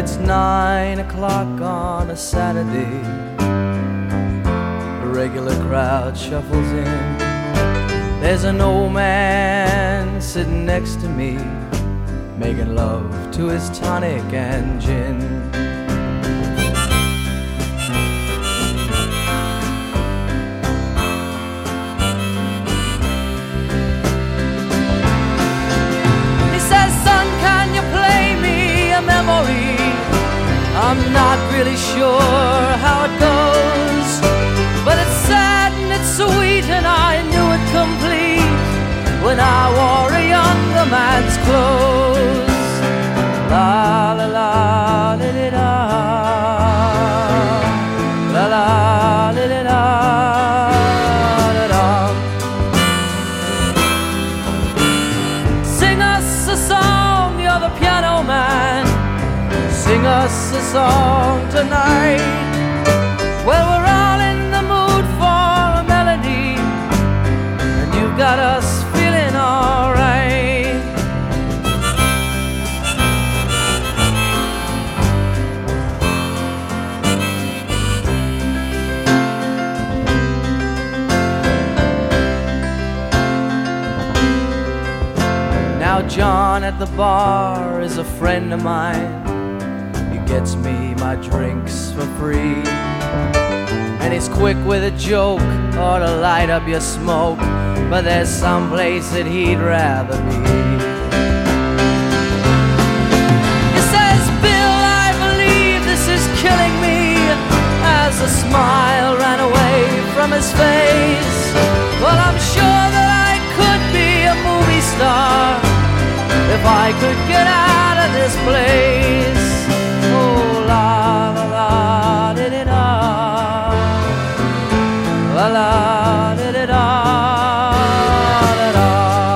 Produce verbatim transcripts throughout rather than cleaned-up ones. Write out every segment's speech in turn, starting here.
it's nine o'clock on a Saturday. The regular crowd shuffles in. There's an old man sitting next to me, making love to his tonic and gin. He says, son, can you play me a memory? I'm not really sure how it goes, but it's sad and it's sweet, and I knew it complete when I wore a younger man's clothes. La la la li li da, la la li li da, da da. Sing us a song, you're the piano man. Sing us a song tonight. Well, we're all in the mood for a melody, and you've got us feeling alright. Now John at the bar is a friend of mine. He gets me my drinks for free, and he's quick with a joke or to light up your smoke, but there's some place that he'd rather be. He says, Bill, I believe this is killing me, as a smile ran away from his face. Well, I'm sure that I could be a movie star if I could get out of this place. Oh, la la la di di da, la la di di da, da da.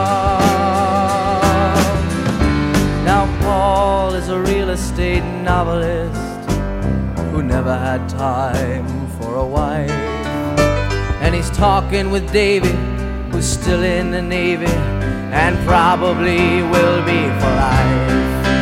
Now Paul is a real estate novelist who never had time for a wife, and he's talking with Davy, who's still in the Navy and probably will be for life.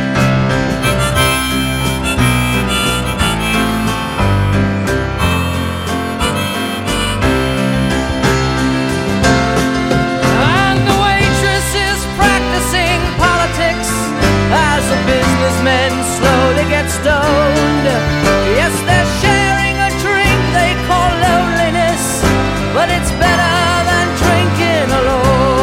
And the waitress is practicing politics as the businessmen slowly get stoned. Yes, they're sharing a drink they call loneliness, but it's better than drinking alone.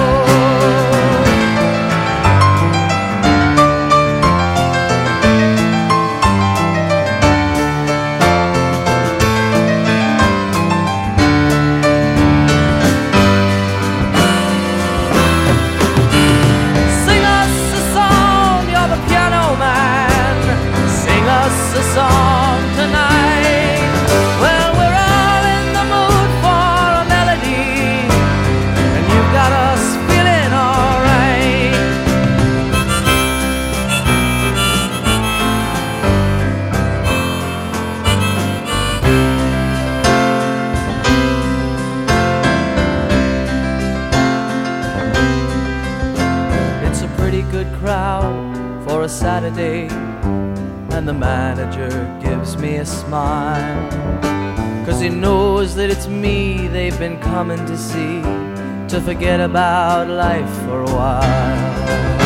A song tonight. Well, we're all in the mood for a melody, and you've got us feeling alright. It's a pretty good crowd for a Saturday, and the manager gives me a smile, 'cause he knows that it's me they've been coming to see, to forget about life for a while.